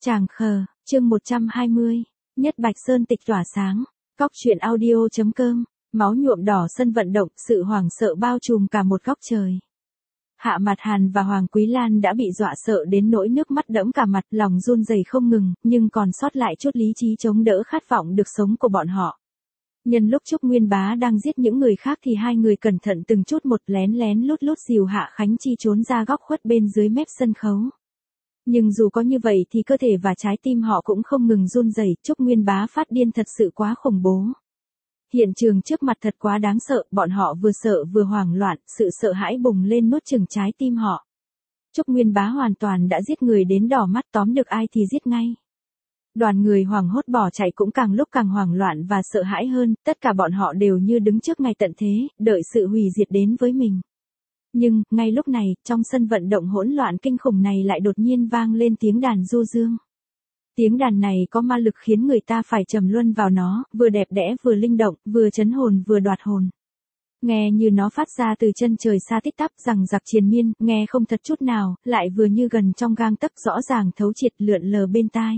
Tràng khờ, chương 120, Nhất Bạch Sơn tịch tỏa sáng, Cóc truyện audio.com, máu nhuộm đỏ sân vận động, sự hoảng sợ bao trùm cả một góc trời. Hạ Mạt Hàn và Hoàng Quý Lan đã bị dọa sợ đến nỗi nước mắt đẫm cả mặt, lòng run rẩy không ngừng, nhưng còn sót lại chút lý trí chống đỡ khát vọng được sống của bọn họ. Nhân lúc Trúc Nguyên Bá đang giết những người khác thì hai người cẩn thận từng chút một lén lén lút lút dìu Hạ Khánh Chi trốn ra góc khuất bên dưới mép sân khấu. Nhưng dù có như vậy thì cơ thể và trái tim họ cũng không ngừng run rẩy, Trúc Nguyên Bá phát điên thật sự quá khủng bố. Hiện trường trước mặt thật quá đáng sợ, bọn họ vừa sợ vừa hoảng loạn, sự sợ hãi bùng lên nuốt chửng trái tim họ. Trúc Nguyên Bá hoàn toàn đã giết người đến đỏ mắt, tóm được ai thì giết ngay. Đoàn người hoảng hốt bỏ chạy cũng càng lúc càng hoảng loạn và sợ hãi hơn, tất cả bọn họ đều như đứng trước ngày tận thế, đợi sự hủy diệt đến với mình. Nhưng, ngay lúc này, trong sân vận động hỗn loạn kinh khủng này lại đột nhiên vang lên tiếng đàn du dương. Tiếng đàn này có ma lực khiến người ta phải trầm luân vào nó, vừa đẹp đẽ vừa linh động, vừa trấn hồn vừa đoạt hồn. Nghe như nó phát ra từ chân trời xa tít tắp rằng giặc triền miên, nghe không thật chút nào, lại vừa như gần trong gang tấc, rõ ràng thấu triệt lượn lờ bên tai.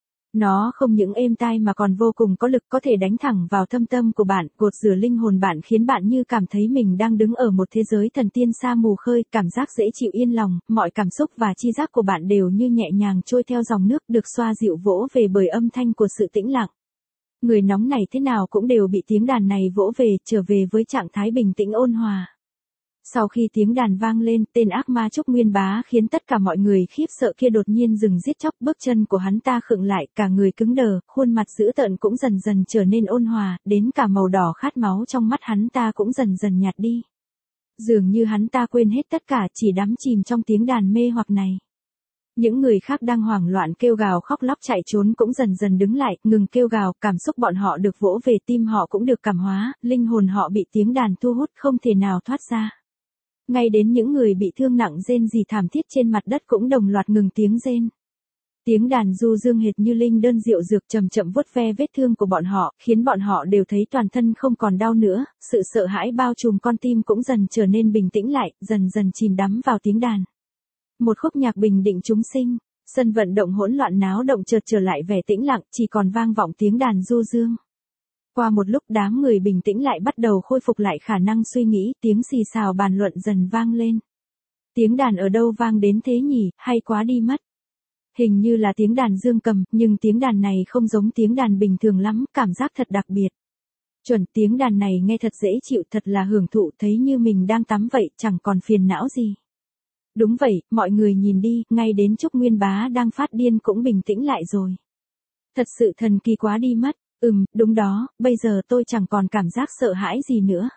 Nó không những êm tai mà còn vô cùng có lực, có thể đánh thẳng vào thâm tâm của bạn, gột rửa linh hồn bạn, khiến bạn như cảm thấy mình đang đứng ở một thế giới thần tiên xa mù khơi, cảm giác dễ chịu yên lòng, mọi cảm xúc và chi giác của bạn đều như nhẹ nhàng trôi theo dòng nước, được xoa dịu vỗ về bởi âm thanh của sự tĩnh lặng. Người nóng này thế nào cũng đều bị tiếng đàn này vỗ về, trở về với trạng thái bình tĩnh ôn hòa. Sau khi tiếng đàn vang lên, tên ác ma Trúc Nguyên Bá khiến tất cả mọi người khiếp sợ kia đột nhiên dừng giết chóc, bước chân của hắn ta khựng lại, cả người cứng đờ, khuôn mặt dữ tợn cũng dần dần trở nên ôn hòa, đến cả màu đỏ khát máu trong mắt hắn ta cũng dần dần nhạt đi. Dường như hắn ta quên hết tất cả, chỉ đắm chìm trong tiếng đàn mê hoặc này. Những người khác đang hoảng loạn kêu gào khóc lóc chạy trốn cũng dần dần đứng lại, ngừng kêu gào, cảm xúc bọn họ được vỗ về, tim họ cũng được cảm hóa, linh hồn họ bị tiếng đàn thu hút không thể nào thoát ra. Ngay đến những người bị thương nặng rên rỉ thảm thiết trên mặt đất cũng đồng loạt ngừng tiếng rên. Tiếng đàn du dương hệt như linh đơn diệu dược chậm chậm vuốt ve vết thương của bọn họ, khiến bọn họ đều thấy toàn thân không còn đau nữa, sự sợ hãi bao trùm con tim cũng dần trở nên bình tĩnh lại, dần dần chìm đắm vào tiếng đàn. Một khúc nhạc bình định chúng sinh, sân vận động hỗn loạn náo động chợt trở lại vẻ tĩnh lặng, chỉ còn vang vọng tiếng đàn du dương. Qua một lúc đám người bình tĩnh lại bắt đầu khôi phục lại khả năng suy nghĩ, tiếng xì xào bàn luận dần vang lên. Tiếng đàn ở đâu vang đến thế nhỉ, hay quá đi mất. Hình như là tiếng đàn dương cầm, nhưng tiếng đàn này không giống tiếng đàn bình thường lắm, cảm giác thật đặc biệt. Chuẩn, tiếng đàn này nghe thật dễ chịu, thật là hưởng thụ, thấy như mình đang tắm vậy, chẳng còn phiền não gì. Đúng vậy, mọi người nhìn đi, ngay đến Trúc Nguyên Bá đang phát điên cũng bình tĩnh lại rồi. Thật sự thần kỳ quá đi mất. Đúng đó, bây giờ tôi chẳng còn cảm giác sợ hãi gì nữa.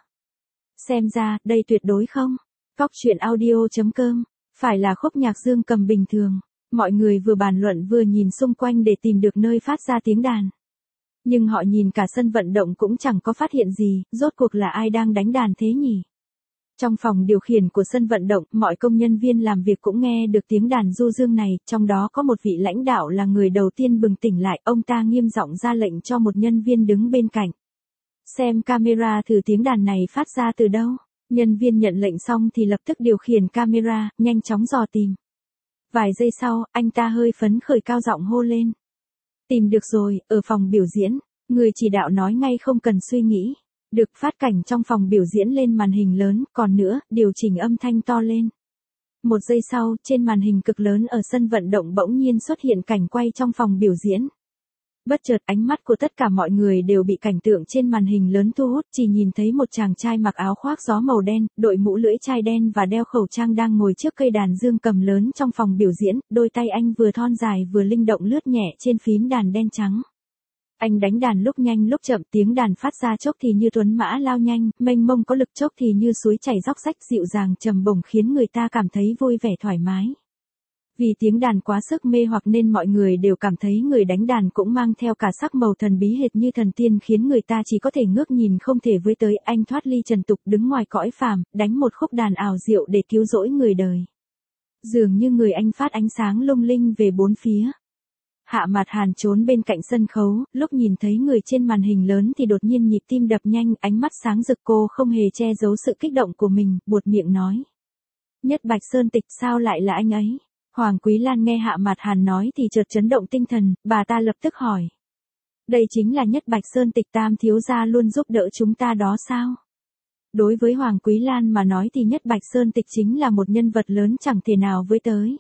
Xem ra, đây tuyệt đối không. Cóc truyện audio.com, phải là khúc nhạc dương cầm bình thường. Mọi người vừa bàn luận vừa nhìn xung quanh để tìm được nơi phát ra tiếng đàn. Nhưng họ nhìn cả sân vận động cũng chẳng có phát hiện gì, rốt cuộc là ai đang đánh đàn thế nhỉ? Trong phòng điều khiển của sân vận động, mọi công nhân viên làm việc cũng nghe được tiếng đàn du dương này, trong đó có một vị lãnh đạo là người đầu tiên bừng tỉnh lại, ông ta nghiêm giọng ra lệnh cho một nhân viên đứng bên cạnh. Xem camera thử tiếng đàn này phát ra từ đâu. Nhân viên nhận lệnh xong thì lập tức điều khiển camera, nhanh chóng dò tìm. Vài giây sau, anh ta hơi phấn khởi cao giọng hô lên. Tìm được rồi, ở phòng biểu diễn, người chỉ đạo nói ngay không cần suy nghĩ. Được phát cảnh trong phòng biểu diễn lên màn hình lớn, còn nữa, điều chỉnh âm thanh to lên. Một giây sau, trên màn hình cực lớn ở sân vận động bỗng nhiên xuất hiện cảnh quay trong phòng biểu diễn. Bất chợt ánh mắt của tất cả mọi người đều bị cảnh tượng trên màn hình lớn thu hút, chỉ nhìn thấy một chàng trai mặc áo khoác gió màu đen, đội mũ lưỡi chai đen và đeo khẩu trang đang ngồi trước cây đàn dương cầm lớn trong phòng biểu diễn, đôi tay anh vừa thon dài vừa linh động lướt nhẹ trên phím đàn đen trắng. Anh đánh đàn lúc nhanh lúc chậm, tiếng đàn phát ra chốc thì như tuấn mã lao nhanh, mênh mông có lực, chốc thì như suối chảy róc rách dịu dàng trầm bổng khiến người ta cảm thấy vui vẻ thoải mái. Vì tiếng đàn quá sức mê hoặc nên mọi người đều cảm thấy người đánh đàn cũng mang theo cả sắc màu thần bí hệt như thần tiên, khiến người ta chỉ có thể ngước nhìn không thể với tới. Anh thoát ly trần tục đứng ngoài cõi phàm, đánh một khúc đàn ảo diệu để cứu rỗi người đời. Dường như người anh phát ánh sáng lung linh về bốn phía. Hạ Mạt Hàn trốn bên cạnh sân khấu, lúc nhìn thấy người trên màn hình lớn thì đột nhiên nhịp tim đập nhanh, ánh mắt sáng rực, cô không hề che giấu sự kích động của mình, buột miệng nói. Nhất Bạch Sơn Tịch, sao lại là anh ấy? Hoàng Quý Lan nghe Hạ Mạt Hàn nói thì chợt chấn động tinh thần, bà ta lập tức hỏi. Đây chính là Nhất Bạch Sơn Tịch Tam thiếu gia luôn giúp đỡ chúng ta đó sao? Đối với Hoàng Quý Lan mà nói thì Nhất Bạch Sơn Tịch chính là một nhân vật lớn chẳng thể nào với tới.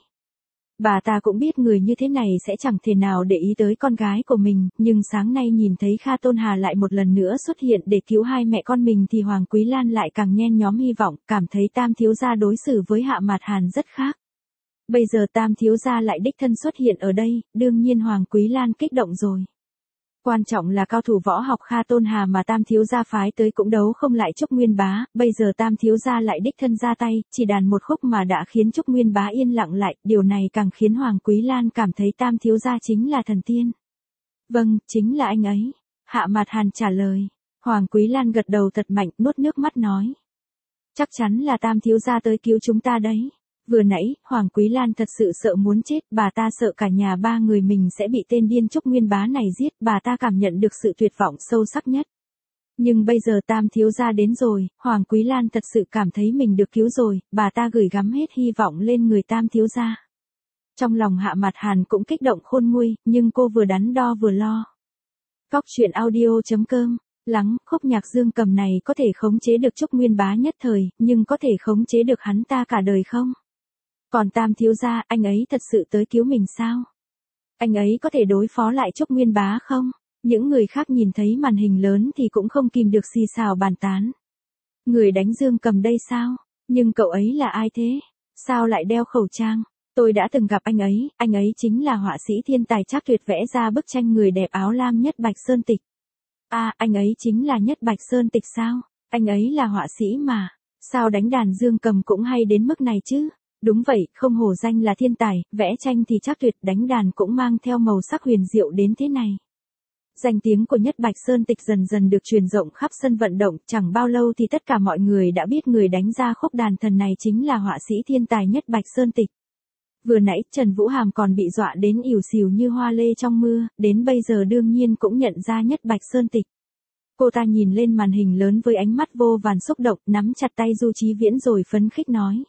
Bà ta cũng biết người như thế này sẽ chẳng thể nào để ý tới con gái của mình, nhưng sáng nay nhìn thấy Kha Tôn Hà lại một lần nữa xuất hiện để cứu hai mẹ con mình thì Hoàng Quý Lan lại càng nhen nhóm hy vọng, cảm thấy Tam thiếu gia đối xử với Hạ Mạt Hàn rất khác. Bây giờ Tam thiếu gia lại đích thân xuất hiện ở đây, đương nhiên Hoàng Quý Lan kích động rồi. Quan trọng là cao thủ võ học Kha Tôn Hà mà Tam thiếu gia phái tới cũng đấu không lại Trúc Nguyên Bá, bây giờ Tam thiếu gia lại đích thân ra tay, chỉ đàn một khúc mà đã khiến Trúc Nguyên Bá yên lặng lại, điều này càng khiến Hoàng Quý Lan cảm thấy Tam thiếu gia chính là thần tiên. Vâng, chính là anh ấy. Hạ Mạt Hàn trả lời. Hoàng Quý Lan gật đầu thật mạnh, nuốt nước mắt nói. Chắc chắn là Tam thiếu gia tới cứu chúng ta đấy. Vừa nãy, Hoàng Quý Lan thật sự sợ muốn chết, bà ta sợ cả nhà ba người mình sẽ bị tên điên Trúc Nguyên Bá này giết, bà ta cảm nhận được sự tuyệt vọng sâu sắc nhất. Nhưng bây giờ Tam thiếu gia đến rồi, Hoàng Quý Lan thật sự cảm thấy mình được cứu rồi, bà ta gửi gắm hết hy vọng lên người Tam thiếu gia. Trong lòng Hạ Mạt Hàn cũng kích động khôn nguôi, nhưng cô vừa đắn đo vừa lo. Cóc truyện audio.com. Lắng, khúc nhạc dương cầm này có thể khống chế được Trúc Nguyên Bá nhất thời, nhưng có thể khống chế được hắn ta cả đời không? Còn Tam thiếu gia, anh ấy thật sự tới cứu mình sao? Anh ấy có thể đối phó lại Trúc Nguyên Bá không? Những người khác nhìn thấy màn hình lớn thì cũng không kìm được xì xào bàn tán. Người đánh dương cầm đây sao? Nhưng cậu ấy là ai thế? Sao lại đeo khẩu trang? Tôi đã từng gặp anh ấy chính là họa sĩ thiên tài Trác Tuyệt vẽ ra bức tranh người đẹp áo lam Nhất Bạch Sơn Tịch. À, anh ấy chính là Nhất Bạch Sơn Tịch sao? Anh ấy là họa sĩ mà. Sao đánh đàn dương cầm cũng hay đến mức này chứ? Đúng vậy, không hổ danh là thiên tài, vẽ tranh thì Trác Tuyệt, đánh đàn cũng mang theo màu sắc huyền diệu đến thế này. Danh tiếng của Nhất Bạch Sơn Tịch dần dần được truyền rộng khắp sân vận động, chẳng bao lâu thì tất cả mọi người đã biết người đánh ra khúc đàn thần này chính là họa sĩ thiên tài Nhất Bạch Sơn Tịch. Vừa nãy Trần Vũ Hàm còn bị dọa đến ỉu xìu như hoa lê trong mưa, đến bây giờ đương nhiên cũng nhận ra Nhất Bạch Sơn Tịch. Cô ta nhìn lên màn hình lớn với ánh mắt vô vàn xúc động, nắm chặt tay Du Chí Viễn rồi phấn khích nói.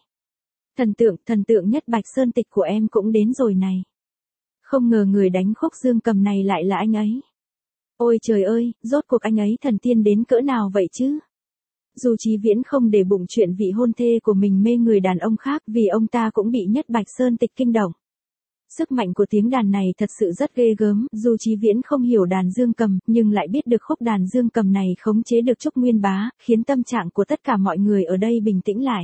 Thần tượng Nhất Bạch Sơn Tịch của em cũng đến rồi này. Không ngờ người đánh khúc dương cầm này lại là anh ấy. Ôi trời ơi, rốt cuộc anh ấy thần tiên đến cỡ nào vậy chứ? Du Chí Viễn không để bụng chuyện vị hôn thê của mình mê người đàn ông khác vì ông ta cũng bị Nhất Bạch Sơn Tịch kinh động. Sức mạnh của tiếng đàn này thật sự rất ghê gớm, Du Chí Viễn không hiểu đàn dương cầm, nhưng lại biết được khúc đàn dương cầm này khống chế được Trúc Nguyên Bá, khiến tâm trạng của tất cả mọi người ở đây bình tĩnh lại.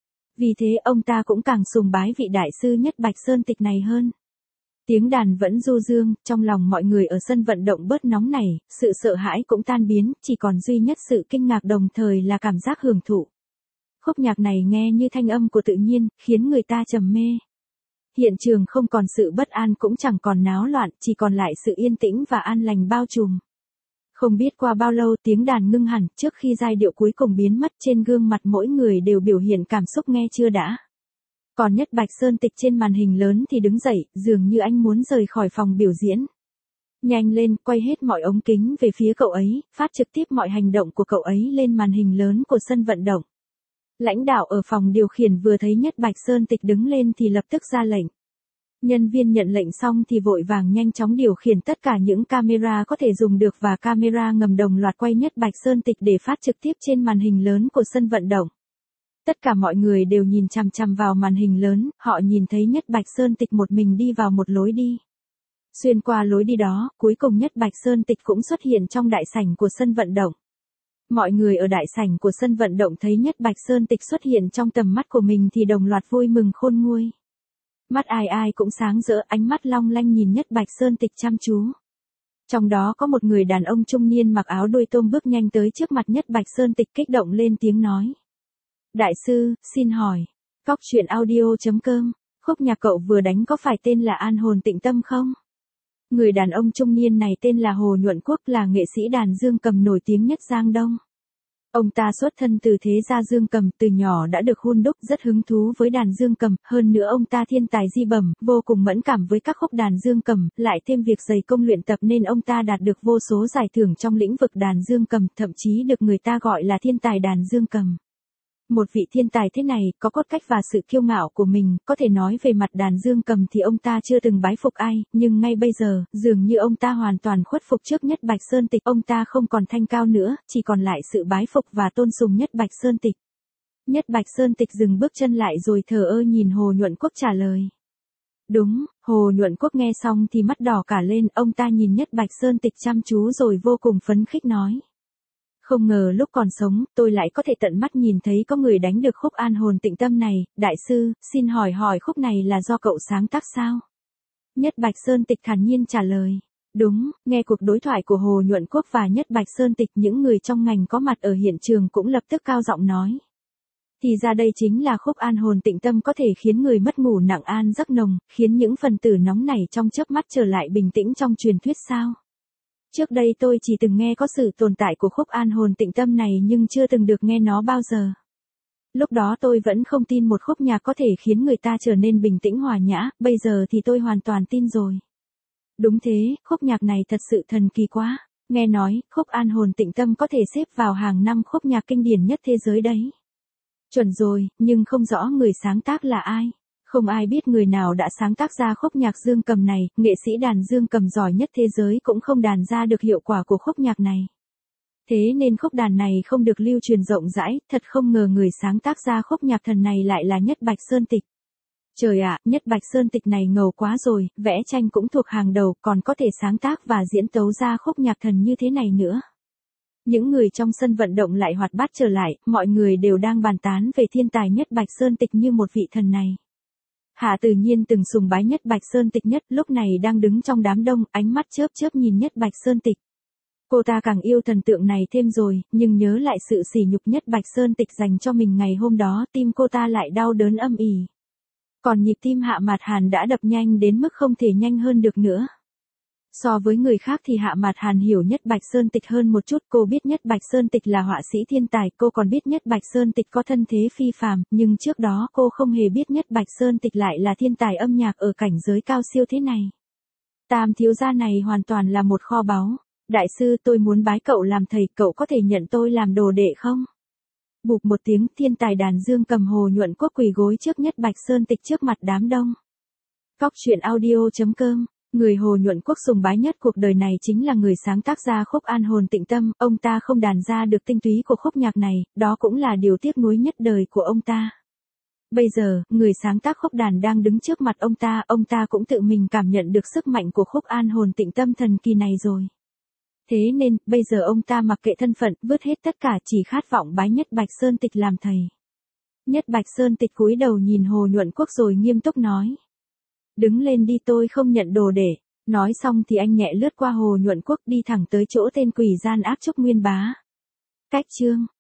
Vì thế ông ta cũng càng sùng bái vị đại sư Nhất Bạch Sơn Tịch này hơn. Tiếng đàn vẫn du dương, trong lòng mọi người ở sân vận động bớt nóng nảy, sự sợ hãi cũng tan biến, chỉ còn duy nhất sự kinh ngạc đồng thời là cảm giác hưởng thụ. Khúc nhạc này nghe như thanh âm của tự nhiên, khiến người ta trầm mê. Hiện trường không còn sự bất an cũng chẳng còn náo loạn, chỉ còn lại sự yên tĩnh và an lành bao trùm. Không biết qua bao lâu tiếng đàn ngưng hẳn, trước khi giai điệu cuối cùng biến mất trên gương mặt mỗi người đều biểu hiện cảm xúc nghe chưa đã. Còn Nhất Bạch Sơn Tịch trên màn hình lớn thì đứng dậy, dường như anh muốn rời khỏi phòng biểu diễn. Nhanh lên, quay hết mọi ống kính về phía cậu ấy, phát trực tiếp mọi hành động của cậu ấy lên màn hình lớn của sân vận động. Lãnh đạo ở phòng điều khiển vừa thấy Nhất Bạch Sơn Tịch đứng lên thì lập tức ra lệnh. Nhân viên nhận lệnh xong thì vội vàng nhanh chóng điều khiển tất cả những camera có thể dùng được và camera ngầm đồng loạt quay Nhất Bạch Sơn Tịch để phát trực tiếp trên màn hình lớn của sân vận động. Tất cả mọi người đều nhìn chằm chằm vào màn hình lớn, họ nhìn thấy Nhất Bạch Sơn Tịch một mình đi vào một lối đi. Xuyên qua lối đi đó, cuối cùng Nhất Bạch Sơn Tịch cũng xuất hiện trong đại sảnh của sân vận động. Mọi người ở đại sảnh của sân vận động thấy Nhất Bạch Sơn Tịch xuất hiện trong tầm mắt của mình thì đồng loạt vui mừng khôn nguôi. Mắt ai ai cũng sáng rỡ, ánh mắt long lanh nhìn Nhất Bạch Sơn Tịch chăm chú. Trong đó có một người đàn ông trung niên mặc áo đuôi tôm bước nhanh tới trước mặt Nhất Bạch Sơn Tịch kích động lên tiếng nói. Đại sư, xin hỏi, cóc truyện audio.com, khúc nhạc cậu vừa đánh có phải tên là An Hồn Tịnh Tâm không? Người đàn ông trung niên này tên là Hồ Nhuận Quốc, là nghệ sĩ đàn dương cầm nổi tiếng nhất Giang Đông. Ông ta xuất thân từ thế gia dương cầm, từ nhỏ đã được hun đúc, rất hứng thú với đàn dương cầm, hơn nữa ông ta thiên tài di bẩm, vô cùng mẫn cảm với các khúc đàn dương cầm, lại thêm việc dày công luyện tập nên ông ta đạt được vô số giải thưởng trong lĩnh vực đàn dương cầm, thậm chí được người ta gọi là thiên tài đàn dương cầm. Một vị thiên tài thế này, có cốt cách và sự kiêu ngạo của mình, có thể nói về mặt đàn dương cầm thì ông ta chưa từng bái phục ai, nhưng ngay bây giờ, dường như ông ta hoàn toàn khuất phục trước Nhất Bạch Sơn Tịch, ông ta không còn thanh cao nữa, chỉ còn lại sự bái phục và tôn sùng Nhất Bạch Sơn Tịch. Nhất Bạch Sơn Tịch dừng bước chân lại rồi thờ ơ nhìn Hồ Nhuận Quốc trả lời. Đúng, Hồ Nhuận Quốc nghe xong thì mắt đỏ cả lên, ông ta nhìn Nhất Bạch Sơn Tịch chăm chú rồi vô cùng phấn khích nói. Không ngờ lúc còn sống, tôi lại có thể tận mắt nhìn thấy có người đánh được khúc An Hồn Tịnh Tâm này, đại sư, xin hỏi khúc này là do cậu sáng tác sao? Nhất Bạch Sơn Tịch thản nhiên trả lời. Đúng, nghe cuộc đối thoại của Hồ Nhuận Quốc và Nhất Bạch Sơn Tịch, những người trong ngành có mặt ở hiện trường cũng lập tức cao giọng nói. Thì ra đây chính là khúc An Hồn Tịnh Tâm có thể khiến người mất ngủ nặng an giấc nồng, khiến những phần tử nóng nảy trong chớp mắt trở lại bình tĩnh trong truyền thuyết sao? Trước đây tôi chỉ từng nghe có sự tồn tại của khúc An Hồn Tịnh Tâm này nhưng chưa từng được nghe nó bao giờ. Lúc đó tôi vẫn không tin một khúc nhạc có thể khiến người ta trở nên bình tĩnh hòa nhã, bây giờ thì tôi hoàn toàn tin rồi. Đúng thế, khúc nhạc này thật sự thần kỳ quá. Nghe nói, khúc An Hồn Tịnh Tâm có thể xếp vào hàng 5 khúc nhạc kinh điển nhất thế giới đấy. Chuẩn rồi, nhưng không rõ người sáng tác là ai. Không ai biết người nào đã sáng tác ra khúc nhạc dương cầm này, nghệ sĩ đàn dương cầm giỏi nhất thế giới cũng không đàn ra được hiệu quả của khúc nhạc này. Thế nên khúc đàn này không được lưu truyền rộng rãi, thật không ngờ người sáng tác ra khúc nhạc thần này lại là Nhất Bạch Sơn Tịch. Trời ạ, Nhất Bạch Sơn Tịch này ngầu quá rồi, vẽ tranh cũng thuộc hàng đầu, còn có thể sáng tác và diễn tấu ra khúc nhạc thần như thế này nữa. Những người trong sân vận động lại hoạt bát trở lại, mọi người đều đang bàn tán về thiên tài Nhất Bạch Sơn Tịch như một vị thần này. Hạ Tự Nhiên từng sùng bái Nhất Bạch Sơn Tịch nhất, lúc này đang đứng trong đám đông, ánh mắt chớp chớp nhìn Nhất Bạch Sơn Tịch. Cô ta càng yêu thần tượng này thêm rồi, nhưng nhớ lại sự sỉ nhục Nhất Bạch Sơn Tịch dành cho mình ngày hôm đó, tim cô ta lại đau đớn âm ỉ. Còn nhịp tim Hạ Mạt Hàn đã đập nhanh đến mức không thể nhanh hơn được nữa. So với người khác thì Hạ Mạt Hàn hiểu Nhất Bạch Sơn Tịch hơn một chút, cô biết Nhất Bạch Sơn Tịch là họa sĩ thiên tài, cô còn biết Nhất Bạch Sơn Tịch có thân thế phi phàm, nhưng trước đó cô không hề biết Nhất Bạch Sơn Tịch lại là thiên tài âm nhạc ở cảnh giới cao siêu thế này. Tam thiếu gia này hoàn toàn là một kho báu. Đại sư, tôi muốn bái cậu làm thầy, cậu có thể nhận tôi làm đồ đệ không? Bụp một tiếng, thiên tài đàn dương cầm Hồ Nhuận Quốc quỳ gối trước Nhất Bạch Sơn Tịch trước mặt đám đông. Cóc truyện audio.com. Người Hồ Nhuận Quốc sùng bái nhất cuộc đời này chính là người sáng tác ra khúc An Hồn Tịnh Tâm, ông ta không đàn ra được tinh túy của khúc nhạc này, đó cũng là điều tiếc nuối nhất đời của ông ta. Bây giờ, người sáng tác khúc đàn đang đứng trước mặt ông ta cũng tự mình cảm nhận được sức mạnh của khúc An Hồn Tịnh Tâm thần kỳ này rồi. Thế nên, bây giờ ông ta mặc kệ thân phận, vứt hết tất cả, chỉ khát vọng bái Nhất Bạch Sơn Tịch làm thầy. Nhất Bạch Sơn Tịch cúi đầu nhìn Hồ Nhuận Quốc rồi nghiêm túc nói. Đứng lên đi, tôi không nhận đồ để. Nói xong thì anh nhẹ lướt qua Hồ Nhuận Quốc đi thẳng tới chỗ tên quỷ gian ác Trúc Nguyên Bá. Cách chương